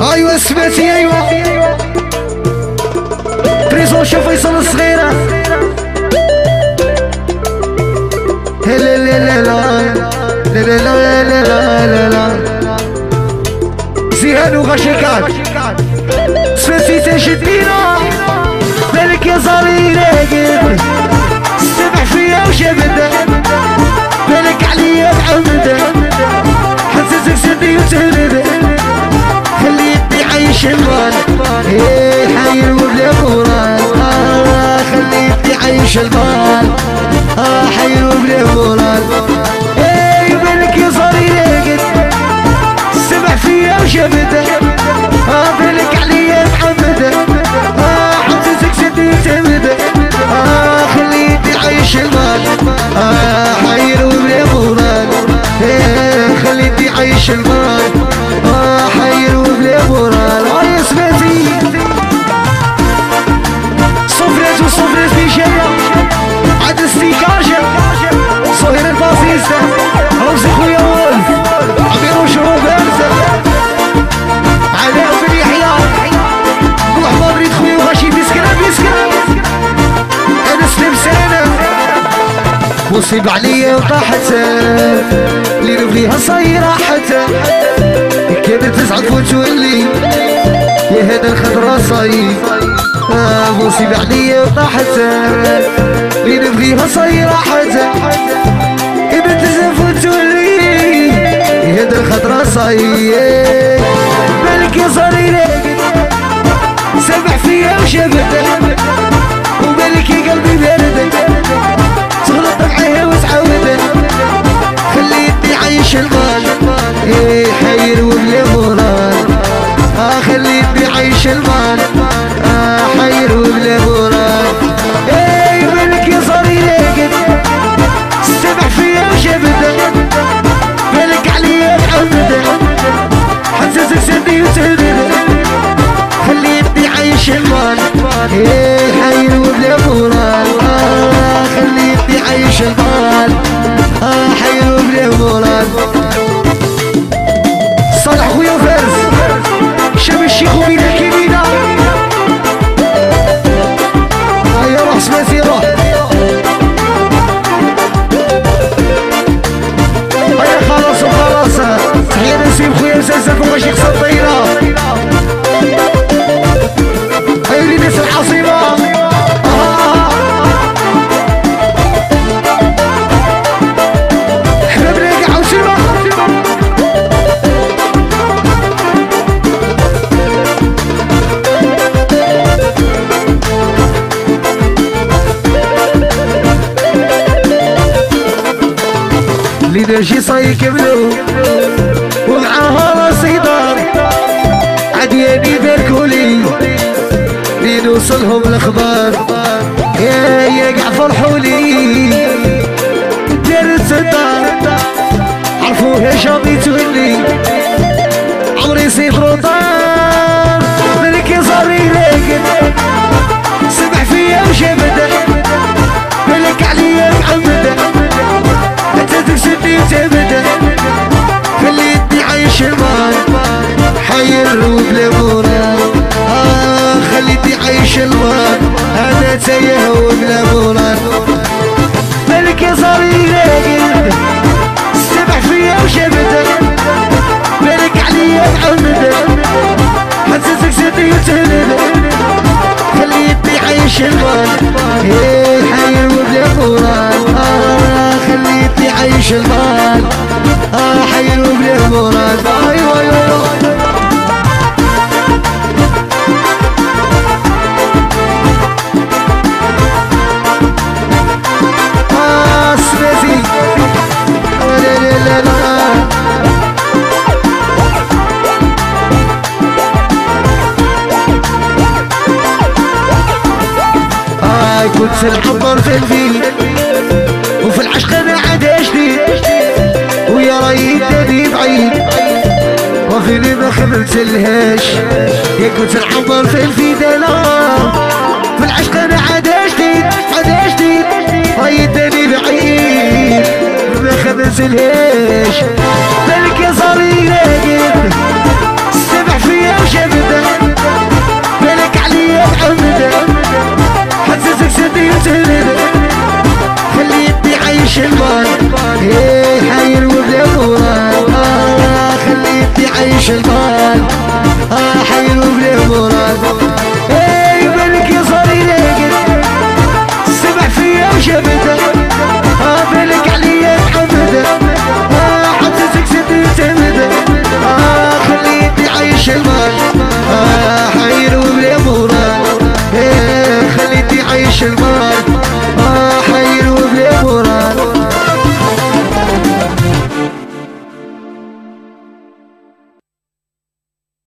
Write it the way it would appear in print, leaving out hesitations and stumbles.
ايوه سمعتي ايوه بريزون شوف فيصل الصغيرة لا لا لا لا لا لا لا لا لا زيهان وغشيكات سمعتي تشدينا بالك يا صاري راقد سمع فيا وشبده بالك عليا بعمده حسسك سدي وتهرده خليتني عايش المال حي وبلا مورال خليتني عايش المال حي وبلا مورال بالك يا صاري راقد سمع فيا وشبده بالك عليا بعمده حسسك سدي وتهرده خليتني عايش المال حي وبلا مورال خليتني عايش المال حي وبلا مورال يا سمعتي صفرت وصفرت في جاية عاد استيكاجة صهير الباسيسة رمزي خويا ولف عمير وشروب هرزة علاء بن يحيى وحمد ريد خويا وغاشي بيسكرة أنا سلم سنة مصيب عليا وطاحت اللي نبغيها صايرة حتى كانت تسعد وتولي يا هذا الخضرا صاير مصيب عليا وطاحت اللي نبغيها صايرة حتى كانت تسعد وتولي يا هذا الخضرا صاير بالك يا صاري راقد سمع فيا وشبده وبالك يا قلبي بارد تغلط معايا وتعاود خليتني عايش المال حير وبلا مورال خليتني عايش المال حير وبلا مورال بالك يا صاري راقد سمع فيا وشبده بالك عليا بعمده حسسك سدي وتهرده خليتني عايش المال حير وبلا مورال خليتني عايش المال حي وبلا مورال صالح خويا فارس شاب الشيخ وبين الكبيرة هيا روح سماسي روح هيا خلاص وخلاص تحية نسيم خويا مسلسل فوق الشيخ سطيرة هيا لي ناس العاصمة ليدرشي صاي كملو ومعاها راسي دار عدياني باركولي لنوصلهم الاخبار يا قاع فرحولي دارت الدار عرفوها شامي تولي عمري صفر طار ملك يا صاري راقد سمع فيا وشبده ملك عليا بعمده سدي وتبدا خليتني عايش المال حير وبلا مورال خليتني عايش المال انا تايه وبلا مورال ملك يا صاري راقد سمع فيا وشبده ملك عليا بعمده حسسك سدي وتهرده خليتني عايش المال حير وبلا مورال خليتني عايش المال حي وبلا مورال ايوه ايوه سمعتي لا لا لا لا كنت الحضر في الفيل وفي العشق انا عاد جديد ويا رايد دني بعيد وفيني ما خملتلهاش يا كنت الحضر في الفيدانا في العشق انا عاد جديد رايد دني بعيد ما خملتلهاش بالك يا صاري راقد سمع فيا وشاف خليتني عايش الماي حاير وبلا مراد خليتني عايش الماي